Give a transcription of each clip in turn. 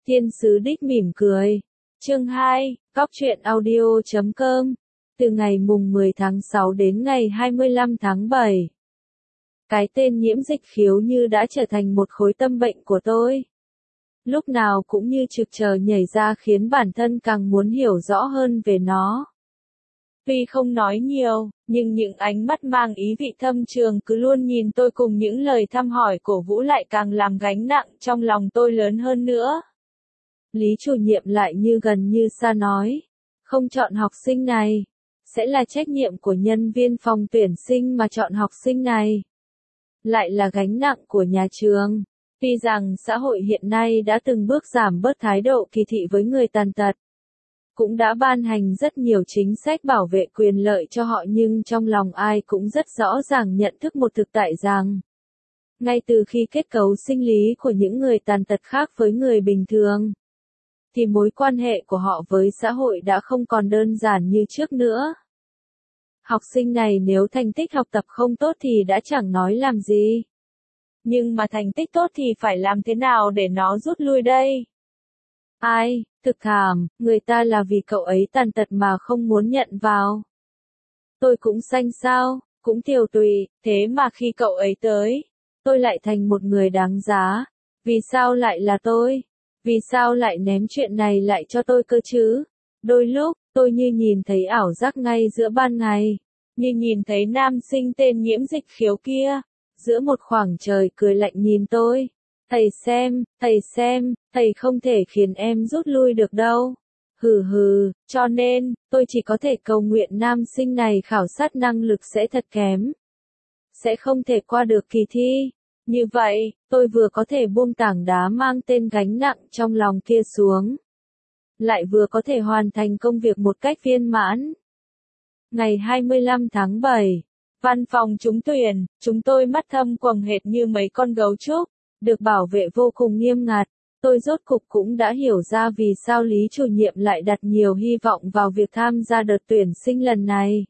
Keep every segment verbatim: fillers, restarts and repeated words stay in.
Thiên sứ đích mỉm cười. Chương hai, Góc truyện audio chấm com. Từ ngày mùng mười tháng sáu đến ngày hai mươi lăm tháng bảy. Cái tên nhiễm dịch khiếu như đã trở thành một khối tâm bệnh của tôi. Lúc nào cũng như trực chờ nhảy ra khiến bản thân càng muốn hiểu rõ hơn về nó. Tuy không nói nhiều, nhưng những ánh mắt mang ý vị thâm trường cứ luôn nhìn tôi cùng những lời thăm hỏi cổ vũ lại càng làm gánh nặng trong lòng tôi lớn hơn nữa. Lý chủ nhiệm lại như gần như xa nói, không chọn học sinh này, sẽ là trách nhiệm của nhân viên phòng tuyển sinh mà chọn học sinh này. Lại là gánh nặng của nhà trường. Tuy rằng xã hội hiện nay đã từng bước giảm bớt thái độ kỳ thị với người tàn tật, cũng đã ban hành rất nhiều chính sách bảo vệ quyền lợi cho họ, nhưng trong lòng ai cũng rất rõ ràng nhận thức một thực tại rằng, ngay từ khi kết cấu sinh lý của những người tàn tật khác với người bình thường, thì mối quan hệ của họ với xã hội đã không còn đơn giản như trước nữa. Học sinh này nếu thành tích học tập không tốt thì đã chẳng nói làm gì. Nhưng mà thành tích tốt thì phải làm thế nào để nó rút lui đây? Ai, thực thảm, người ta là vì cậu ấy tàn tật mà không muốn nhận vào. Tôi cũng xanh xao, cũng tiều tụy, thế mà khi cậu ấy tới, tôi lại thành một người đáng giá. Vì sao lại là tôi? Vì sao lại ném chuyện này lại cho tôi cơ chứ? Đôi lúc, tôi như nhìn thấy ảo giác ngay giữa ban ngày, như nhìn thấy nam sinh tên nhiễm dịch khiếu kia, giữa một khoảng trời cười lạnh nhìn tôi. Thầy xem, thầy xem, thầy không thể khiến em rút lui được đâu. Hừ hừ, cho nên, tôi chỉ có thể cầu nguyện nam sinh này khảo sát năng lực sẽ thật kém. Sẽ không thể qua được kỳ thi. Như vậy, tôi vừa có thể buông tảng đá mang tên gánh nặng trong lòng kia xuống, lại vừa có thể hoàn thành công việc một cách viên mãn. Ngày hai mươi lăm tháng bảy, văn phòng trúng tuyển, chúng tôi mắt thâm quầng hệt như mấy con gấu trúc, được bảo vệ vô cùng nghiêm ngặt. Tôi rốt cục cũng đã hiểu ra vì sao Lý chủ nhiệm lại đặt nhiều hy vọng vào việc tham gia đợt tuyển sinh lần này.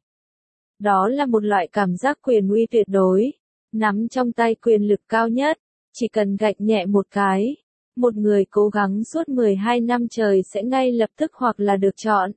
Đó là một loại cảm giác quyền uy tuyệt đối, nắm trong tay quyền lực cao nhất, chỉ cần gạch nhẹ một cái, một người cố gắng suốt mười hai năm trời sẽ ngay lập tức hoặc là được chọn,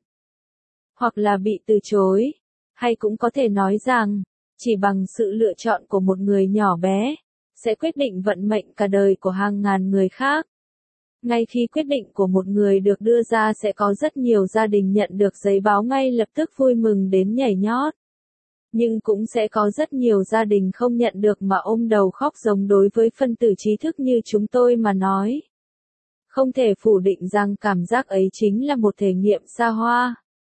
hoặc là bị từ chối, hay cũng có thể nói rằng, chỉ bằng sự lựa chọn của một người nhỏ bé, sẽ quyết định vận mệnh cả đời của hàng ngàn người khác. Ngay khi quyết định của một người được đưa ra sẽ có rất nhiều gia đình nhận được giấy báo ngay lập tức vui mừng đến nhảy nhót. Nhưng cũng sẽ có rất nhiều gia đình không nhận được mà ôm đầu khóc giống. Đối với phân tử trí thức như chúng tôi mà nói, không thể phủ định rằng cảm giác ấy chính là một thể nghiệm xa hoa.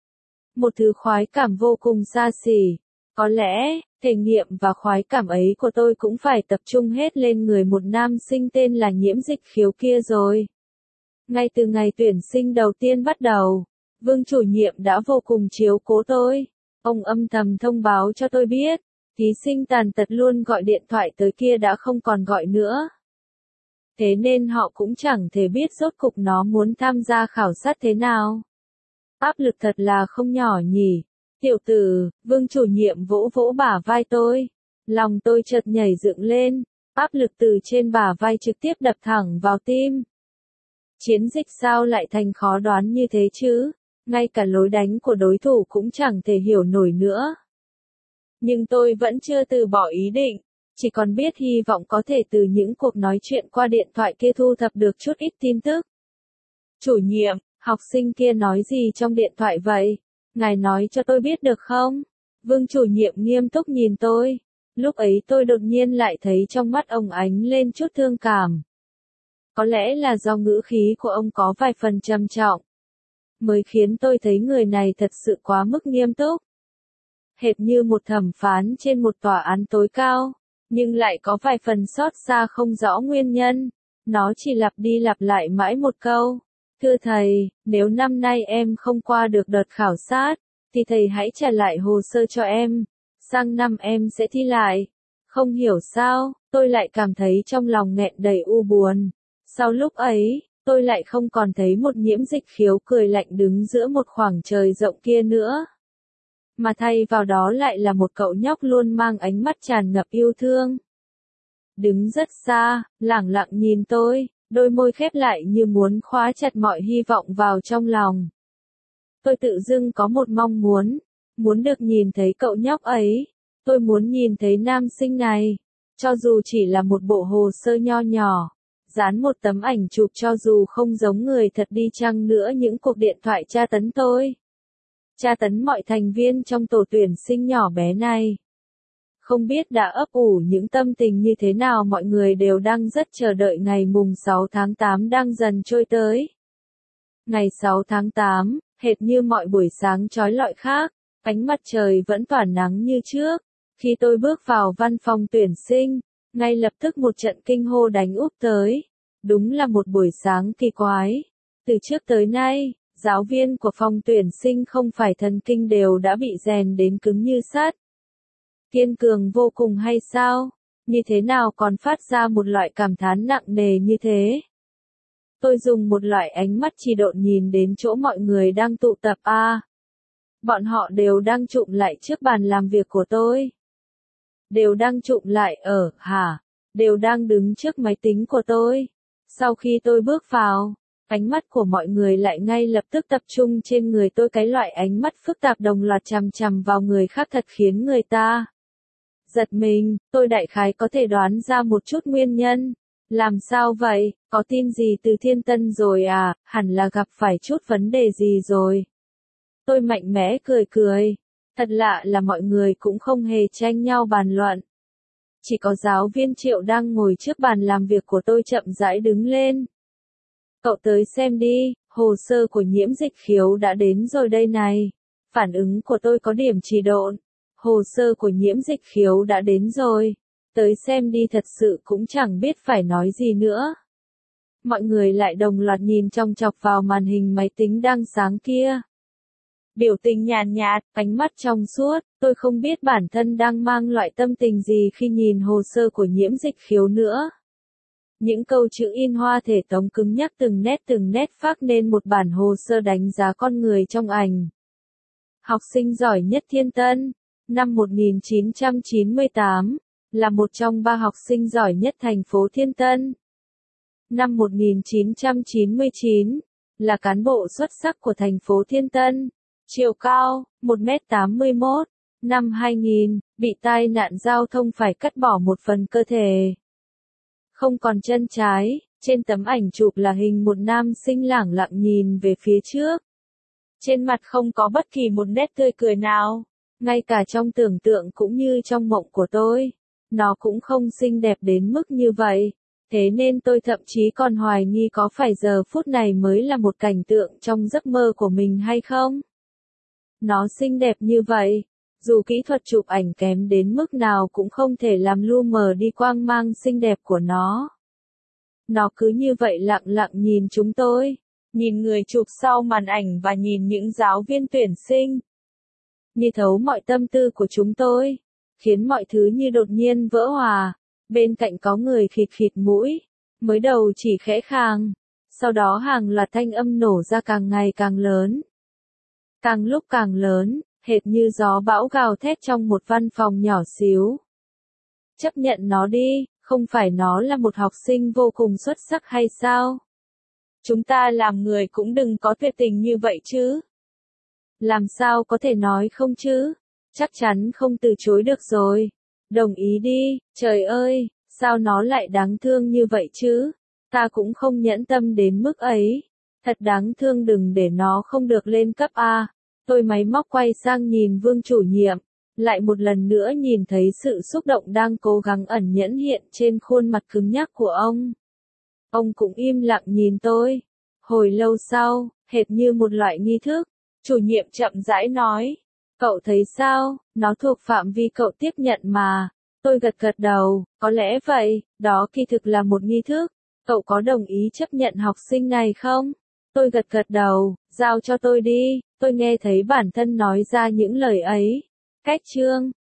Một thứ khoái cảm vô cùng xa xỉ. Có lẽ, thể nghiệm và khoái cảm ấy của tôi cũng phải tập trung hết lên người một nam sinh tên là nhiễm dịch khiếu kia rồi. Ngay từ ngày tuyển sinh đầu tiên bắt đầu, Vương chủ nhiệm đã vô cùng chiếu cố tôi. Ông âm thầm thông báo cho tôi biết, thí sinh tàn tật luôn gọi điện thoại tới kia đã không còn gọi nữa. Thế nên họ cũng chẳng thể biết rốt cục nó muốn tham gia khảo sát thế nào. Áp lực thật là không nhỏ nhỉ. Tiểu tử, Vương chủ nhiệm vỗ vỗ bả vai tôi. Lòng tôi chợt nhảy dựng lên, áp lực từ trên bả vai trực tiếp đập thẳng vào tim. Chiến dịch sao lại thành khó đoán như thế chứ? Ngay cả lối đánh của đối thủ cũng chẳng thể hiểu nổi nữa. Nhưng tôi vẫn chưa từ bỏ ý định, chỉ còn biết hy vọng có thể từ những cuộc nói chuyện qua điện thoại kia thu thập được chút ít tin tức. Chủ nhiệm, học sinh kia nói gì trong điện thoại vậy? Ngài nói cho tôi biết được không? Vương chủ nhiệm nghiêm túc nhìn tôi. Lúc ấy tôi đột nhiên lại thấy trong mắt ông ánh lên chút thương cảm. Có lẽ là do ngữ khí của ông có vài phần trầm trọng, mới khiến tôi thấy người này thật sự quá mức nghiêm túc. Hệt như một thẩm phán trên một tòa án tối cao, nhưng lại có vài phần xót xa không rõ nguyên nhân. Nó chỉ lặp đi lặp lại mãi một câu. Thưa thầy, nếu năm nay em không qua được đợt khảo sát, thì thầy hãy trả lại hồ sơ cho em. Sang năm em sẽ thi lại. Không hiểu sao, tôi lại cảm thấy trong lòng nghẹn đầy u buồn. Sau lúc ấy, tôi lại không còn thấy một nhiễm dịch khiếu cười lạnh đứng giữa một khoảng trời rộng kia nữa. Mà thay vào đó lại là một cậu nhóc luôn mang ánh mắt tràn ngập yêu thương. Đứng rất xa, lẳng lặng nhìn tôi, Đôi môi khép lại như muốn khóa chặt mọi hy vọng vào trong lòng. Tôi tự dưng có một mong muốn, muốn được nhìn thấy cậu nhóc ấy. Tôi muốn nhìn thấy nam sinh này, cho dù chỉ là một bộ hồ sơ nho nhỏ, dán một tấm ảnh chụp cho dù không giống người thật đi chăng nữa những cuộc điện thoại tra tấn tôi. Tra tấn mọi thành viên trong tổ tuyển sinh nhỏ bé này. Không biết đã ấp ủ những tâm tình như thế nào, mọi người đều đang rất chờ đợi ngày mùng sáu tháng tám đang dần trôi tới. Ngày sáu tháng tám, hệt như mọi buổi sáng chói lọi khác, ánh mặt trời vẫn tỏa nắng như trước. Khi tôi bước vào văn phòng tuyển sinh, ngay lập tức một trận kinh hô đánh úp tới. Đúng là một buổi sáng kỳ quái. Từ trước tới nay, giáo viên của phòng tuyển sinh không phải thần kinh đều đã bị rèn đến cứng như sắt. Kiên cường vô cùng hay sao? Như thế nào còn phát ra một loại cảm thán nặng nề như thế? Tôi dùng một loại ánh mắt chỉ độn nhìn đến chỗ mọi người đang tụ tập a. À, bọn họ đều đang chụm lại trước bàn làm việc của tôi. Đều đang chụm lại ở, hả? Đều đang đứng trước máy tính của tôi. Sau khi tôi bước vào, ánh mắt của mọi người lại ngay lập tức tập trung trên người tôi, cái loại ánh mắt phức tạp đồng loạt chằm chằm vào người khác thật khiến người ta giật mình. Tôi đại khái có thể đoán ra một chút nguyên nhân. Làm sao vậy, có tin gì từ Thiên Tân rồi à, hẳn là gặp phải chút vấn đề gì rồi. Tôi mạnh mẽ cười cười. Thật lạ là mọi người cũng không hề tranh nhau bàn luận. Chỉ có giáo viên Triệu đang ngồi trước bàn làm việc của tôi chậm rãi đứng lên. Cậu tới xem đi, hồ sơ của Nhiễm Dịch Khiếu đã đến rồi đây này. Phản ứng của tôi có điểm trì độn. Hồ sơ của Nhiễm Dịch Khiếu đã đến rồi. Tới xem đi, thật sự cũng chẳng biết phải nói gì nữa. Mọi người lại đồng loạt nhìn chòng chọc vào màn hình máy tính đang sáng kia. Biểu tình nhàn nhạt, ánh mắt trong suốt, tôi không biết bản thân đang mang loại tâm tình gì khi nhìn hồ sơ của Nhiễm Dịch Khiếu nữa. Những câu chữ in hoa thể tống cứng nhắc từng nét từng nét phác nên một bản hồ sơ đánh giá con người trong ảnh. Học sinh giỏi nhất Thiên Tân, năm một nghìn chín trăm chín mươi tám, là một trong ba học sinh giỏi nhất thành phố Thiên Tân. Năm một nghìn chín trăm chín mươi chín, là cán bộ xuất sắc của thành phố Thiên Tân. Chiều cao, một mét tám mươi mốt. Năm hai nghìn, bị tai nạn giao thông phải cắt bỏ một phần cơ thể. Không còn chân trái, trên tấm ảnh chụp là hình một nam sinh lẳng lặng nhìn về phía trước. Trên mặt không có bất kỳ một nét tươi cười nào, ngay cả trong tưởng tượng cũng như trong mộng của tôi, nó cũng không xinh đẹp đến mức như vậy. Thế nên tôi thậm chí còn hoài nghi có phải giờ phút này mới là một cảnh tượng trong giấc mơ của mình hay không. Nó xinh đẹp như vậy, dù kỹ thuật chụp ảnh kém đến mức nào cũng không thể làm lu mờ đi quang mang xinh đẹp của nó. Nó cứ như vậy lặng lặng nhìn chúng tôi, nhìn người chụp sau màn ảnh và nhìn những giáo viên tuyển sinh. Như thấu mọi tâm tư của chúng tôi, khiến mọi thứ như đột nhiên vỡ hòa. Bên cạnh có người khịt khịt mũi, mới đầu chỉ khẽ khàng, sau đó hàng loạt thanh âm nổ ra càng ngày càng lớn. Càng lúc càng lớn, hệt như gió bão gào thét trong một văn phòng nhỏ xíu. Chấp nhận nó đi, không phải nó là một học sinh vô cùng xuất sắc hay sao? Chúng ta làm người cũng đừng có tuyệt tình như vậy chứ. Làm sao có thể nói không chứ? Chắc chắn không từ chối được rồi. Đồng ý đi, trời ơi, sao nó lại đáng thương như vậy chứ? Ta cũng không nhẫn tâm đến mức ấy. Thật đáng thương, đừng để nó không được lên cấp A. Tôi máy móc quay sang nhìn Vương chủ nhiệm, lại một lần nữa nhìn thấy sự xúc động đang cố gắng ẩn nhẫn hiện trên khuôn mặt cứng nhắc của ông. Ông cũng im lặng nhìn tôi. Hồi lâu sau, hệt như một loại nghi thức, chủ nhiệm chậm rãi nói. Cậu thấy sao, nó thuộc phạm vi cậu tiếp nhận mà. Tôi gật gật đầu, có lẽ vậy, đó kỳ thực là một nghi thức. Cậu có đồng ý chấp nhận học sinh này không? Tôi gật gật đầu, giao cho tôi đi. Tôi nghe thấy bản thân nói ra những lời ấy. Cách chương